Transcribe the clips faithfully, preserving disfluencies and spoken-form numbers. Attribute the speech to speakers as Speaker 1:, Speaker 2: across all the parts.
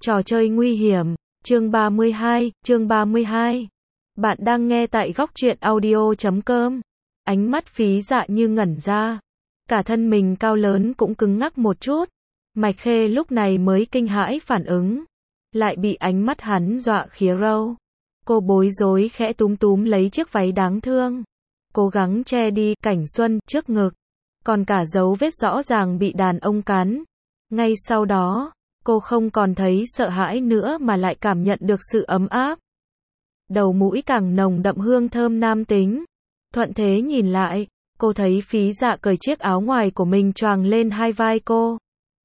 Speaker 1: Trò chơi nguy hiểm, chương ba mươi hai, chương ba mươi hai. Bạn đang nghe tại góc truyện audio chấm com. Ánh mắt Phí Dạ như ngẩn ra. Cả thân mình cao lớn cũng cứng ngắc một chút. Mạch Khê lúc này mới kinh hãi phản ứng. Lại bị ánh mắt hắn dọa khía râu. Cô bối rối khẽ túm túm lấy chiếc váy đáng thương. Cố gắng che đi cảnh xuân trước ngực. Còn cả dấu vết rõ ràng bị đàn ông cắn. Ngay sau đó, cô không còn thấy sợ hãi nữa mà lại cảm nhận được sự ấm áp. Đầu mũi càng nồng đậm hương thơm nam tính. Thuận thế nhìn lại, cô thấy Phí Dạ cởi chiếc áo ngoài của mình choàng lên hai vai cô.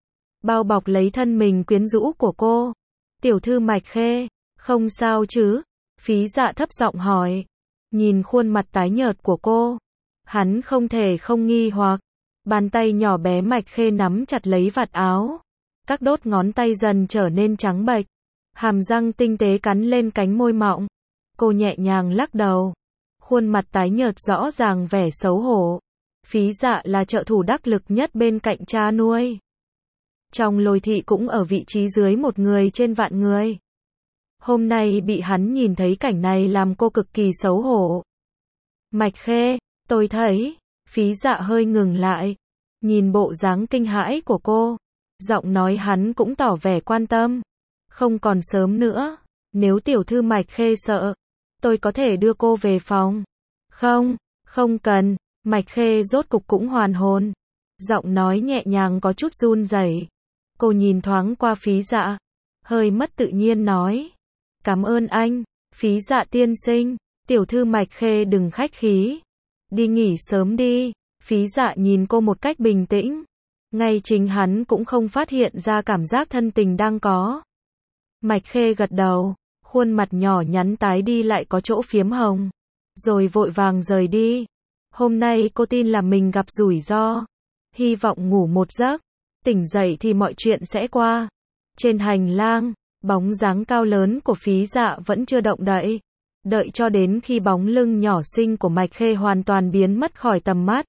Speaker 1: Bao bọc lấy thân mình quyến rũ của cô. Tiểu thư Mạch Khê, không sao chứ? Phí Dạ thấp giọng hỏi. Nhìn khuôn mặt tái nhợt của cô, hắn không thể không nghi hoặc. Bàn tay nhỏ bé Mạch Khê nắm chặt lấy vạt áo. Các đốt ngón tay dần trở nên trắng bệch. Hàm răng tinh tế cắn lên cánh môi mọng. Cô nhẹ nhàng lắc đầu. Khuôn mặt tái nhợt rõ ràng vẻ xấu hổ. Phí Dạ là trợ thủ đắc lực nhất bên cạnh cha nuôi. Trong Lôi thị cũng ở vị trí dưới một người trên vạn người. Hôm nay bị hắn nhìn thấy cảnh này làm cô cực kỳ xấu hổ. Mạch Khê, tôi thấy. Phí Dạ hơi ngừng lại. Nhìn bộ dáng kinh hãi của cô. Giọng nói hắn cũng tỏ vẻ quan tâm. Không còn sớm nữa. Nếu tiểu thư Mạch Khê sợ, tôi có thể đưa cô về phòng. Không, không cần. Mạch Khê rốt cục cũng hoàn hồn. Giọng nói nhẹ nhàng có chút run rẩy. Cô nhìn thoáng qua Phí Dạ. Hơi mất tự nhiên nói. Cảm ơn anh, Phí Dạ tiên sinh. Tiểu thư Mạch Khê đừng khách khí. Đi nghỉ sớm đi. Phí Dạ nhìn cô một cách bình tĩnh. Ngay chính hắn cũng không phát hiện ra cảm giác thân tình đang có. Mạch Khê gật đầu. Khuôn mặt nhỏ nhắn tái đi lại có chỗ phiếm hồng. Rồi vội vàng rời đi. Hôm nay cô tin là mình gặp rủi ro. Hy vọng ngủ một giấc. Tỉnh dậy thì mọi chuyện sẽ qua. Trên hành lang, bóng dáng cao lớn của Phí Dạ vẫn chưa động đậy. Đợi cho đến khi bóng lưng nhỏ xinh của Mạch Khê hoàn toàn biến mất khỏi tầm mắt.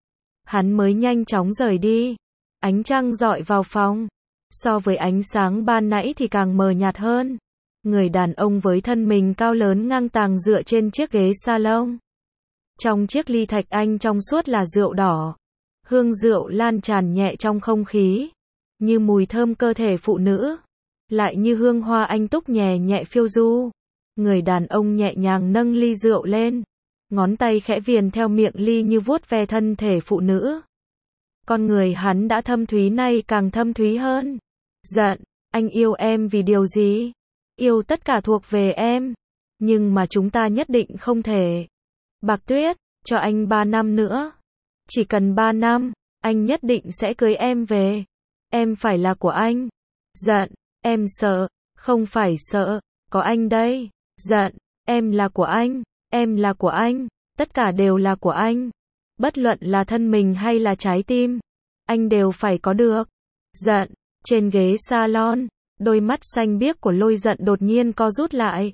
Speaker 1: Hắn mới nhanh chóng rời đi. Ánh trăng rọi vào phòng. So với ánh sáng ban nãy thì càng mờ nhạt hơn. Người đàn ông với thân mình cao lớn ngang tàng dựa trên chiếc ghế salon. Trong chiếc ly thạch anh trong suốt là rượu đỏ. Hương rượu lan tràn nhẹ trong không khí. Như mùi thơm cơ thể phụ nữ. Lại như hương hoa anh túc nhẹ nhẹ phiêu du. Người đàn ông nhẹ nhàng nâng ly rượu lên. Ngón tay khẽ viền theo miệng ly như vuốt ve thân thể phụ nữ. Con người hắn đã thâm thúy nay càng thâm thúy hơn. Giận, anh yêu em vì điều gì? Yêu tất cả thuộc về em. Nhưng mà chúng ta nhất định không thể. Bạc Tuyết, cho anh ba năm nữa. Chỉ cần ba năm, anh nhất định sẽ cưới em về. Em phải là của anh. Giận, em sợ, không phải sợ, có anh đây. Giận, em là của anh, em là của anh, tất cả đều là của anh. Bất luận là thân mình hay là trái tim, anh đều phải có được. Giận, trên ghế salon, đôi mắt xanh biếc của Lôi Giận đột nhiên co rút lại.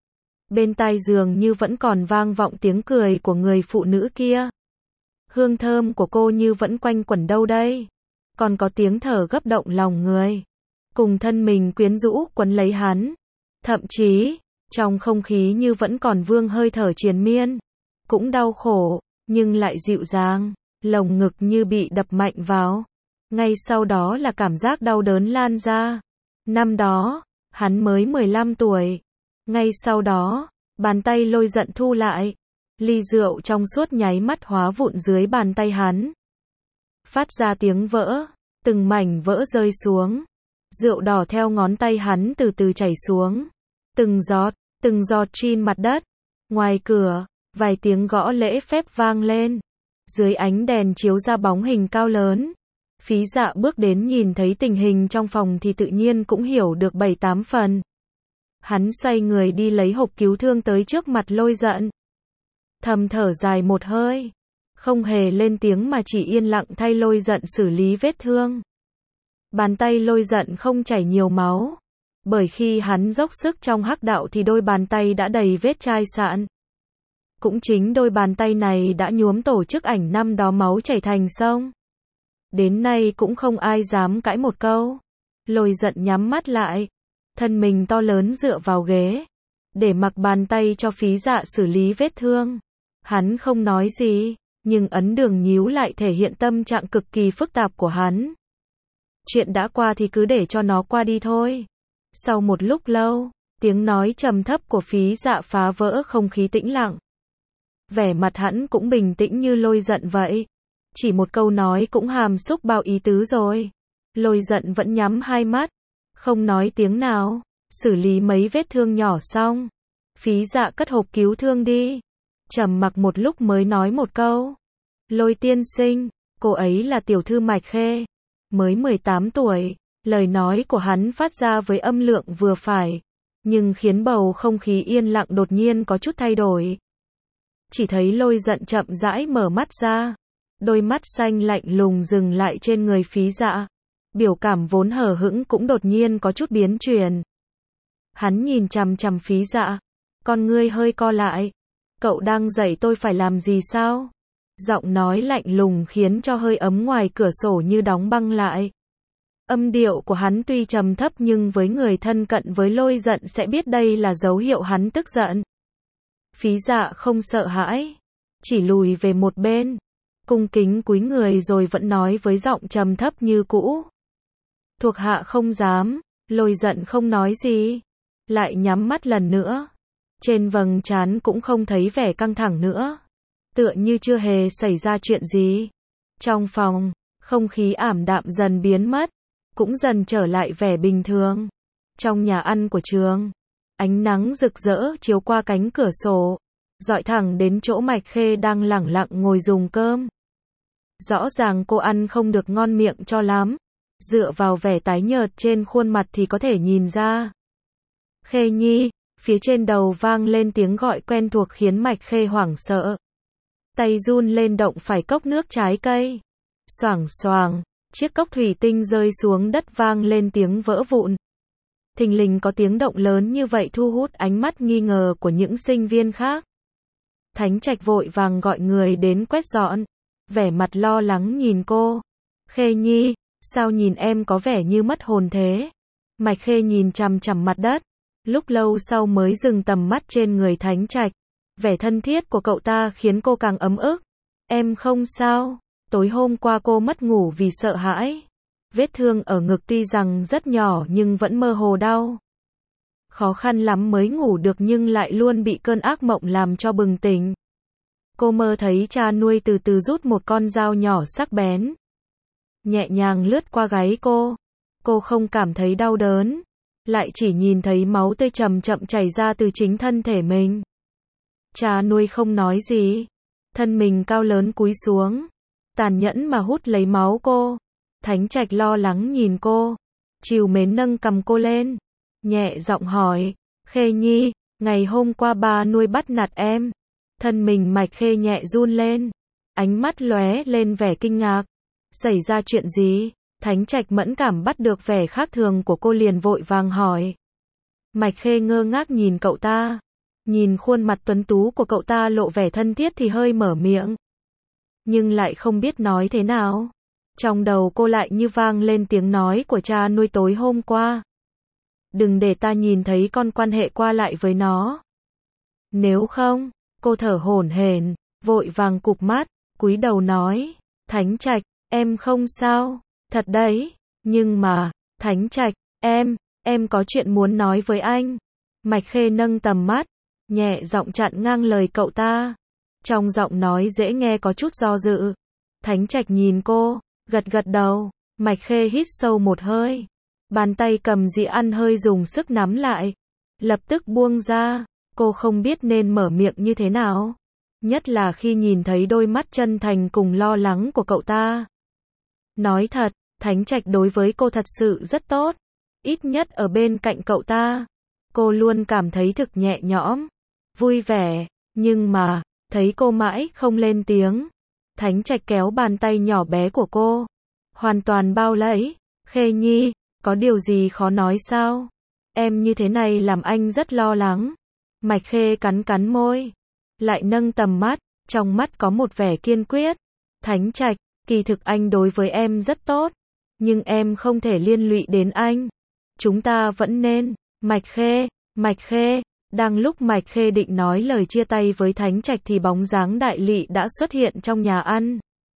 Speaker 1: Bên tai giường như vẫn còn vang vọng tiếng cười của người phụ nữ kia. Hương thơm của cô như vẫn quanh quẩn đâu đây. Còn có tiếng thở gấp động lòng người. Cùng thân mình quyến rũ quấn lấy hắn. Thậm chí, trong không khí như vẫn còn vương hơi thở triền miên. Cũng đau khổ, nhưng lại dịu dàng. Lồng ngực như bị đập mạnh vào. Ngay sau đó là cảm giác đau đớn lan ra. Năm đó, hắn mới mười lăm tuổi. Ngay sau đó, bàn tay Lôi Giận thu lại. Ly rượu trong suốt nháy mắt hóa vụn dưới bàn tay hắn. Phát ra tiếng vỡ, từng mảnh vỡ rơi xuống. Rượu đỏ theo ngón tay hắn từ từ chảy xuống. Từng giọt, từng giọt trên mặt đất. Ngoài cửa, vài tiếng gõ lễ phép vang lên. Dưới ánh đèn chiếu ra bóng hình cao lớn. Phí Dạ bước đến nhìn thấy tình hình trong phòng thì tự nhiên cũng hiểu được bảy tám phần. Hắn xoay người đi lấy hộp cứu thương tới trước mặt Lôi Giận. Thầm thở dài một hơi. Không hề lên tiếng mà chỉ yên lặng thay Lôi Giận xử lý vết thương. Bàn tay Lôi Giận không chảy nhiều máu. Bởi khi hắn dốc sức trong hắc đạo thì đôi bàn tay đã đầy vết chai sạn. Cũng chính đôi bàn tay này đã nhuốm tổ chức ảnh năm đó máu chảy thành sông. Đến nay cũng không ai dám cãi một câu. Lôi Giận nhắm mắt lại. thân mình to lớn dựa vào ghế, để mặc bàn tay cho Phí Dạ xử lý vết thương. Hắn không nói gì, nhưng ấn đường nhíu lại thể hiện tâm trạng cực kỳ phức tạp của hắn. Chuyện đã qua thì cứ để cho nó qua đi thôi. Sau một lúc lâu, tiếng nói trầm thấp của Phí Dạ phá vỡ không khí tĩnh lặng. Vẻ mặt hắn cũng bình tĩnh như Lôi Giận vậy. Chỉ một câu nói cũng hàm xúc bao ý tứ rồi. Lôi Giận vẫn nhắm hai mắt, không nói tiếng nào, xử lý mấy vết thương nhỏ xong. Phí Dạ cất hộp cứu thương đi. Trầm mặc một lúc mới nói một câu. Lôi tiên sinh, cô ấy là tiểu thư Mạch Khê, mới mười tám tuổi. Lời nói của hắn phát ra với âm lượng vừa phải, nhưng khiến bầu không khí yên lặng đột nhiên có chút thay đổi. Chỉ thấy Lôi Giận chậm rãi mở mắt ra, đôi mắt xanh lạnh lùng dừng lại trên người Phí Dạ. Biểu cảm vốn hờ hững cũng đột nhiên có chút biến chuyển. Hắn nhìn chằm chằm Phí Dạ, con ngươi hơi co lại. Cậu đang dạy tôi phải làm gì sao? Giọng nói lạnh lùng khiến cho hơi ấm ngoài cửa sổ như đóng băng lại. Âm điệu của hắn tuy trầm thấp nhưng với người thân cận với Lôi Giận sẽ biết đây là dấu hiệu hắn tức giận. Phí Dạ không sợ hãi, chỉ lùi về một bên, cung kính cúi người rồi vẫn nói với giọng trầm thấp như cũ. Thuộc hạ không dám. Lôi Giận không nói gì, lại nhắm mắt lần nữa. Trên vầng trán cũng không thấy vẻ căng thẳng nữa, tựa như chưa hề xảy ra chuyện gì. Trong phòng, không khí ảm đạm dần biến mất, cũng dần trở lại vẻ bình thường. Trong nhà ăn của trường, ánh nắng rực rỡ chiếu qua cánh cửa sổ, dọi thẳng đến chỗ Mạch Khê đang lẳng lặng ngồi dùng cơm. Rõ ràng cô ăn không được ngon miệng cho lắm, dựa vào vẻ tái nhợt trên khuôn mặt thì có thể nhìn ra. Khê Nhi, phía trên đầu vang lên tiếng gọi quen thuộc khiến Mạch Khê hoảng sợ. Tay run lên động phải cốc nước trái cây. Xoảng xoàng, chiếc cốc thủy tinh rơi xuống đất vang lên tiếng vỡ vụn. Thình lình có tiếng động lớn như vậy thu hút ánh mắt nghi ngờ của những sinh viên khác. Thánh Trạch vội vàng gọi người đến quét dọn, vẻ mặt lo lắng nhìn cô. Khê Nhi, sao nhìn em có vẻ như mất hồn thế? Mạch Khê nhìn chằm chằm mặt đất, lúc lâu sau mới dừng tầm mắt trên người Thánh Trạch. Vẻ thân thiết của cậu ta khiến cô càng ấm ức. Em không sao, tối hôm qua cô mất ngủ vì sợ hãi. Vết thương ở ngực tuy rằng rất nhỏ nhưng vẫn mơ hồ đau. Khó khăn lắm mới ngủ được nhưng lại luôn bị cơn ác mộng làm cho bừng tỉnh. Cô mơ thấy cha nuôi từ từ rút một con dao nhỏ sắc bén, nhẹ nhàng lướt qua gáy cô. Cô không cảm thấy đau đớn, lại chỉ nhìn thấy máu tươi chậm chậm chảy ra từ chính thân thể mình. Cha nuôi không nói gì, thân mình cao lớn cúi xuống, tàn nhẫn mà hút lấy máu cô. Thánh Trạch lo lắng nhìn cô, trìu mến nâng cầm cô lên, nhẹ giọng hỏi, Khê Nhi, ngày hôm qua ba nuôi bắt nạt em. Thân mình Mạch Khê nhẹ run lên, ánh mắt lóe lên vẻ kinh ngạc. Xảy ra chuyện gì? Thánh Trạch mẫn cảm bắt được vẻ khác thường của cô liền vội vàng hỏi. Mạch Khê ngơ ngác nhìn cậu ta, nhìn khuôn mặt tuấn tú của cậu ta lộ vẻ thân thiết thì hơi mở miệng, nhưng lại không biết nói thế nào. Trong đầu cô lại như vang lên tiếng nói của cha nuôi tối hôm qua. Đừng để ta nhìn thấy con quan hệ qua lại với nó. Nếu không, cô thở hổn hển, vội vàng cụp mắt, cúi đầu nói, Thánh Trạch, em không sao, thật đấy, nhưng mà, Thánh Trạch, em, em có chuyện muốn nói với anh. Mạch Khê nâng tầm mắt, nhẹ giọng chặn ngang lời cậu ta. Trong giọng nói dễ nghe có chút do dự. Thánh Trạch nhìn cô, gật gật đầu. Mạch Khê hít sâu một hơi, bàn tay cầm dĩa ăn hơi dùng sức nắm lại, lập tức buông ra. Cô không biết nên mở miệng như thế nào, nhất là khi nhìn thấy đôi mắt chân thành cùng lo lắng của cậu ta. Nói thật, Thánh Trạch đối với cô thật sự rất tốt, ít nhất ở bên cạnh cậu ta, cô luôn cảm thấy thực nhẹ nhõm, vui vẻ. Nhưng mà, thấy cô mãi không lên tiếng, Thánh Trạch kéo bàn tay nhỏ bé của cô, hoàn toàn bao lấy. Khê Nhi, có điều gì khó nói sao? Em như thế này làm anh rất lo lắng. Mạch Khê cắn cắn môi, lại nâng tầm mắt, trong mắt có một vẻ kiên quyết. Thánh Trạch, kỳ thực anh đối với em rất tốt, nhưng em không thể liên lụy đến anh. Chúng ta vẫn nên Mạch Khê, Mạch Khê. Đang lúc Mạch Khê định nói lời chia tay với Thánh Trạch thì bóng dáng Đại Lị đã xuất hiện trong nhà ăn.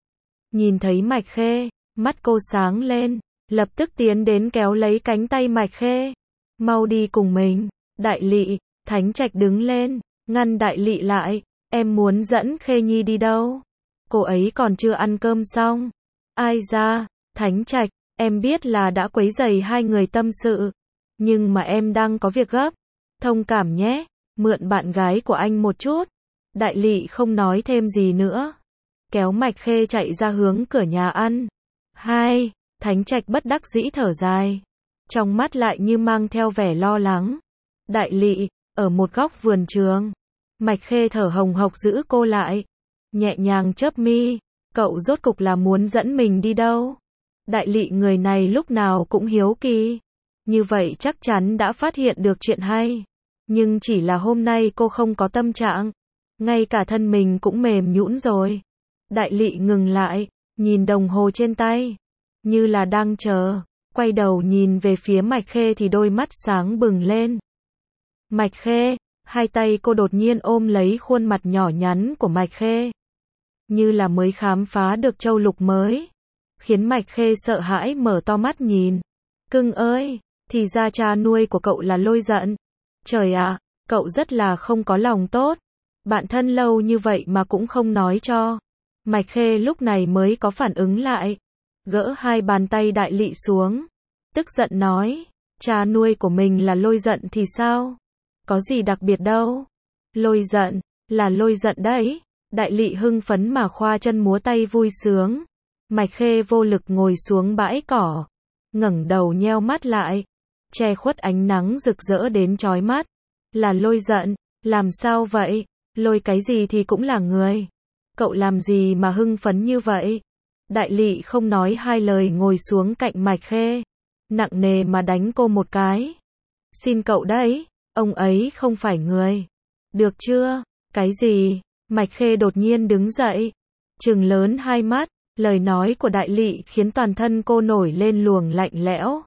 Speaker 1: Nhìn thấy Mạch Khê, mắt cô sáng lên, lập tức tiến đến kéo lấy cánh tay Mạch Khê. Mau đi cùng mình. Đại Lị, Thánh Trạch đứng lên, ngăn Đại Lị lại. Em muốn dẫn Khê Nhi đi đâu? Cô ấy còn chưa ăn cơm xong. Ai ra, Thánh Trạch, em biết là đã quấy rầy hai người tâm sự. Nhưng mà em đang có việc gấp. Thông cảm nhé, mượn bạn gái của anh một chút. Đại Lị không nói thêm gì nữa. Kéo Mạch Khê chạy ra hướng cửa nhà ăn. Hai, Thánh Trạch bất đắc dĩ thở dài. Trong mắt lại như mang theo vẻ lo lắng. Đại Lị, ở một góc vườn trường. Mạch Khê thở hồng hộc giữ cô lại. Nhẹ nhàng chớp mi. Cậu rốt cục là muốn dẫn mình đi đâu? Đại Lị người này lúc nào cũng hiếu kỳ. Như vậy chắc chắn đã phát hiện được chuyện hay. Nhưng chỉ là hôm nay cô không có tâm trạng. Ngay cả thân mình cũng mềm nhũn rồi. Đại Lị ngừng lại, nhìn đồng hồ trên tay. Như là đang chờ. Quay đầu nhìn về phía Mạch Khê thì đôi mắt sáng bừng lên. Mạch Khê, hai tay cô đột nhiên ôm lấy khuôn mặt nhỏ nhắn của Mạch Khê. Như là mới khám phá được châu lục mới. Khiến Mạch Khê sợ hãi mở to mắt nhìn. Cưng ơi, thì ra cha nuôi của cậu là Lôi Giận. Trời ạ, cậu rất là không có lòng tốt. Bạn thân lâu như vậy mà cũng không nói cho. Mạch Khê lúc này mới có phản ứng lại. Gỡ hai bàn tay Đại Lị xuống. Tức giận nói, cha nuôi của mình là Lôi Giận thì sao? Có gì đặc biệt đâu. Lôi Giận, là Lôi Giận đấy. Đại Lị hưng phấn mà khoa chân múa tay vui sướng. Mạch Khê vô lực ngồi xuống bãi cỏ. Ngẩng đầu nheo mắt lại. Che khuất ánh nắng rực rỡ đến chói mắt. Là Lôi Giận, làm sao vậy? Lôi cái gì thì cũng là người. Cậu làm gì mà hưng phấn như vậy? Đại Lị không nói hai lời ngồi xuống cạnh Mạch Khê. Nặng nề mà đánh cô một cái. Xin cậu đấy, ông ấy không phải người. Được chưa? Cái gì? Mạch Khê đột nhiên đứng dậy. Trừng lớn hai mắt. Lời nói của Đại Lị khiến toàn thân cô nổi lên luồng lạnh lẽo.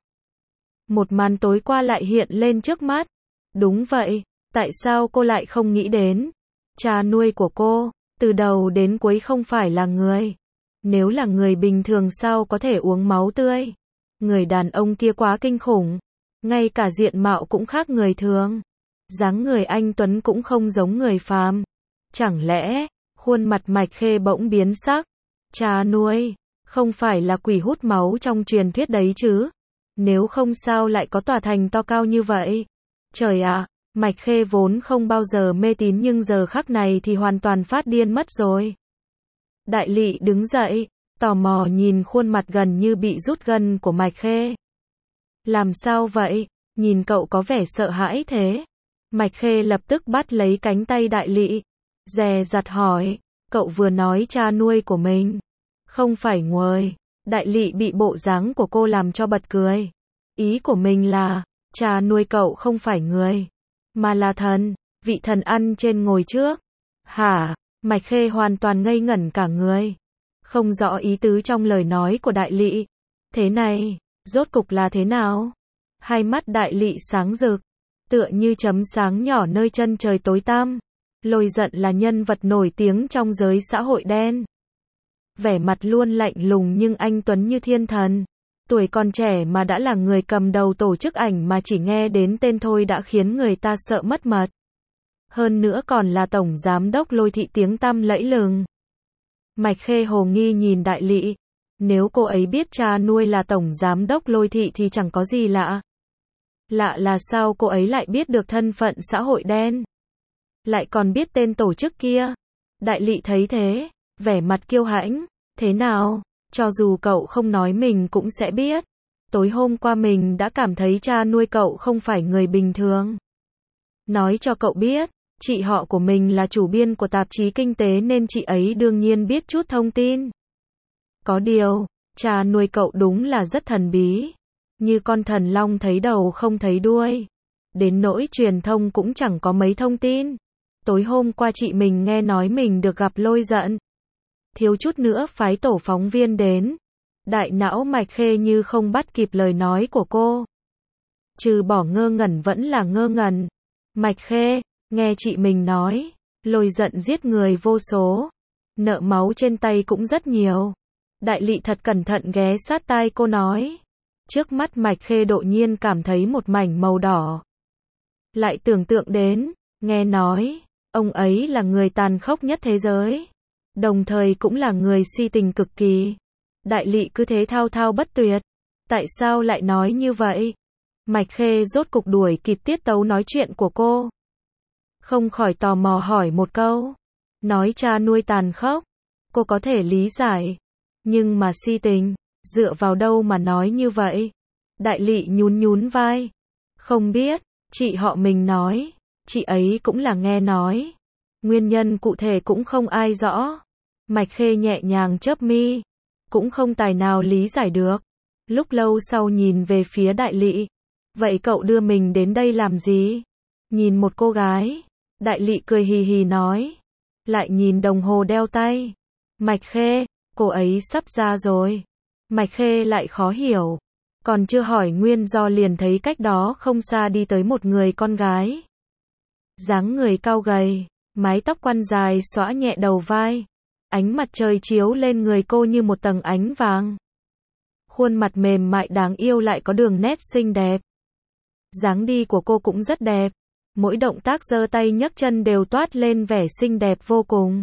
Speaker 1: Một màn tối qua lại hiện lên trước mắt. Đúng vậy, tại sao cô lại không nghĩ đến? Cha nuôi của cô, từ đầu đến cuối không phải là người. Nếu là người bình thường sao có thể uống máu tươi? Người đàn ông kia quá kinh khủng. Ngay cả diện mạo cũng khác người thường. Dáng người anh tuấn cũng không giống người phàm. Chẳng lẽ, khuôn mặt Mạch Khê bỗng biến sắc? Cha nuôi, không phải là quỷ hút máu trong truyền thuyết đấy chứ? Nếu không sao lại có tòa thành to cao như vậy? Trời ạ, Mạch Khê vốn không bao giờ mê tín nhưng giờ khắc này thì hoàn toàn phát điên mất rồi. Đại Lị đứng dậy, tò mò nhìn khuôn mặt gần như bị rút gân của Mạch Khê. Làm sao vậy? Nhìn cậu có vẻ sợ hãi thế. Mạch Khê lập tức bắt lấy cánh tay Đại Lị. Dè dặt hỏi, cậu vừa nói cha nuôi của mình. Không phải nguôi. Đại Lị bị bộ dáng của cô làm cho bật cười. Ý của mình là, cha nuôi cậu không phải người, mà là thần, vị thần ăn trên ngồi trước. Hả? Mạch Khê hoàn toàn ngây ngẩn cả người. Không rõ ý tứ trong lời nói của Đại Lị. Thế này, rốt cục là thế nào? Hai mắt Đại Lị sáng rực, tựa như chấm sáng nhỏ nơi chân trời tối tăm. Lôi Giận là nhân vật nổi tiếng trong giới xã hội đen. Vẻ mặt luôn lạnh lùng nhưng anh tuấn như thiên thần. Tuổi còn trẻ mà đã là người cầm đầu tổ chức ảnh mà chỉ nghe đến tên thôi đã khiến người ta sợ mất mật. Hơn nữa còn là tổng giám đốc Lôi thị tiếng tăm lẫy lừng. Mạch Khê hồ nghi nhìn Đại Lị. Nếu cô ấy biết cha nuôi là tổng giám đốc Lôi thị thì chẳng có gì lạ. Lạ là sao cô ấy lại biết được thân phận xã hội đen? Lại còn biết tên tổ chức kia. Đại Lị thấy thế, vẻ mặt kiêu hãnh. Thế nào? Cho dù cậu không nói mình cũng sẽ biết. Tối hôm qua mình đã cảm thấy cha nuôi cậu không phải người bình thường. Nói cho cậu biết, chị họ của mình là chủ biên của tạp chí kinh tế nên chị ấy đương nhiên biết chút thông tin. Có điều, cha nuôi cậu đúng là rất thần bí. Như con thần long thấy đầu không thấy đuôi. Đến nỗi truyền thông cũng chẳng có mấy thông tin. Tối hôm qua chị mình nghe nói mình được gặp Lôi Giận. Thiếu chút nữa phái tổ phóng viên đến. Đại não Mạch Khê như không bắt kịp lời nói của cô. trừ bỏ ngơ ngẩn vẫn là ngơ ngẩn. Mạch Khê, nghe chị mình nói, Lôi giận giết người vô số, nợ máu trên tay cũng rất nhiều. Đại Lị thật cẩn thận ghé sát tai cô nói. Trước mắt Mạch Khê đột nhiên cảm thấy một mảnh màu đỏ. Lại tưởng tượng đến, nghe nói, ông ấy là người tàn khốc nhất thế giới, đồng thời cũng là người si tình cực kỳ. Đại Lị cứ thế thao thao bất tuyệt. Tại sao lại nói như vậy? Mạch Khê rốt cục đuổi kịp tiết tấu nói chuyện của cô. Không khỏi tò mò hỏi một câu. Nói cha nuôi tàn khốc, cô có thể lý giải. Nhưng mà si tình, dựa vào đâu mà nói như vậy? Đại Lị nhún nhún vai. Không biết, chị họ mình nói, chị ấy cũng là nghe nói. Nguyên nhân cụ thể cũng không ai rõ. Mạch Khê nhẹ nhàng chớp mi, cũng không tài nào lý giải được. Lúc lâu sau nhìn về phía Đại Lị. Vậy cậu đưa mình đến đây làm gì? Nhìn một cô gái. Đại Lị cười hì hì nói. Lại nhìn đồng hồ đeo tay. Mạch Khê, cô ấy sắp ra rồi. Mạch Khê lại khó hiểu. Còn chưa hỏi nguyên do liền thấy cách đó không xa đi tới một người con gái. Dáng người cao gầy, mái tóc quăn dài xõa nhẹ đầu vai. Ánh mặt trời chiếu lên người cô như một tầng ánh vàng. Khuôn mặt mềm mại đáng yêu lại có đường nét xinh đẹp. Dáng đi của cô cũng rất đẹp. Mỗi động tác giơ tay nhấc chân đều toát lên vẻ xinh đẹp vô cùng.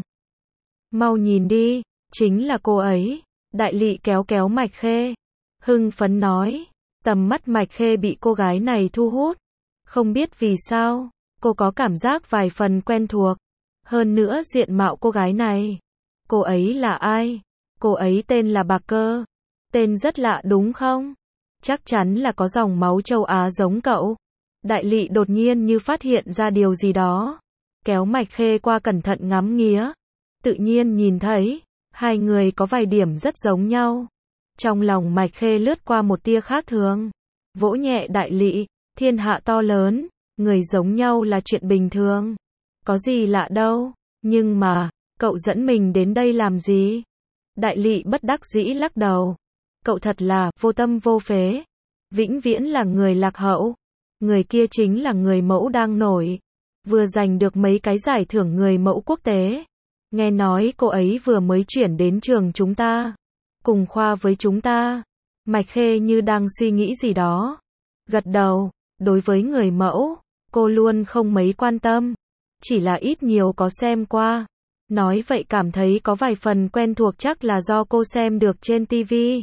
Speaker 1: Mau nhìn đi, chính là cô ấy. Đại Lị kéo kéo Mạch Khê. Hưng phấn nói. Tầm mắt Mạch Khê bị cô gái này thu hút. Không biết vì sao, cô có cảm giác vài phần quen thuộc. Hơn nữa diện mạo cô gái này. Cô ấy là ai? Cô ấy tên là Bạc Cơ. Tên rất lạ đúng không? Chắc chắn là có dòng máu châu Á giống cậu. Đại Lị đột nhiên như phát hiện ra điều gì đó. Kéo Mạch Khê qua cẩn thận ngắm nghía. Tự nhiên nhìn thấy, hai người có vài điểm rất giống nhau. Trong lòng Mạch Khê lướt qua một tia khác thường. Vỗ nhẹ Đại Lị, thiên hạ to lớn, người giống nhau là chuyện bình thường. Có gì lạ đâu, nhưng mà, cậu dẫn mình đến đây làm gì? Đại Lị bất đắc dĩ lắc đầu. Cậu thật là vô tâm vô phế. Vĩnh viễn là người lạc hậu. Người kia chính là người mẫu đang nổi. Vừa giành được mấy cái giải thưởng người mẫu quốc tế. Nghe nói cô ấy vừa mới chuyển đến trường chúng ta. Cùng khoa với chúng ta. Mạch Khê như đang suy nghĩ gì đó. Gật đầu. Đối với người mẫu, cô luôn không mấy quan tâm. Chỉ là ít nhiều có xem qua. Nói vậy cảm thấy có vài phần quen thuộc chắc là do cô xem được trên ti vi.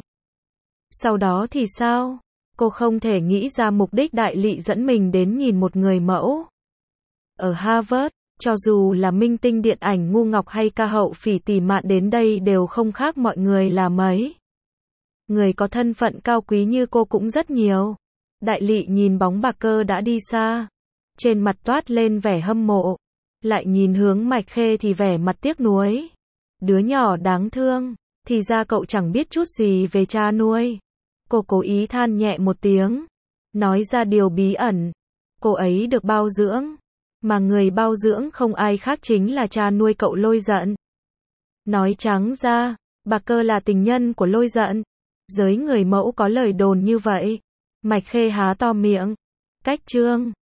Speaker 1: Sau đó thì sao? Cô không thể nghĩ ra mục đích Đại Lị dẫn mình đến nhìn một người mẫu. Ở Harvard, cho dù là minh tinh điện ảnh ngu ngọc hay ca hậu Phỉ Tỉ Mạn đến đây đều không khác mọi người là mấy. Người có thân phận cao quý như cô cũng rất nhiều. Đại Lị nhìn bóng Bạc Cơ đã đi xa. Trên mặt toát lên vẻ hâm mộ. Lại nhìn hướng Mạch Khê thì vẻ mặt tiếc nuối. Đứa nhỏ đáng thương. Thì ra cậu chẳng biết chút gì về cha nuôi. Cô cố ý than nhẹ một tiếng. Nói ra điều bí ẩn. Cô ấy được bao dưỡng. Mà người bao dưỡng không ai khác chính là cha nuôi cậu Lôi Giận. Nói trắng ra, Bạc Cơ là tình nhân của Lôi Giận. Giới người mẫu có lời đồn như vậy. Mạch Khê há to miệng. Cách chương.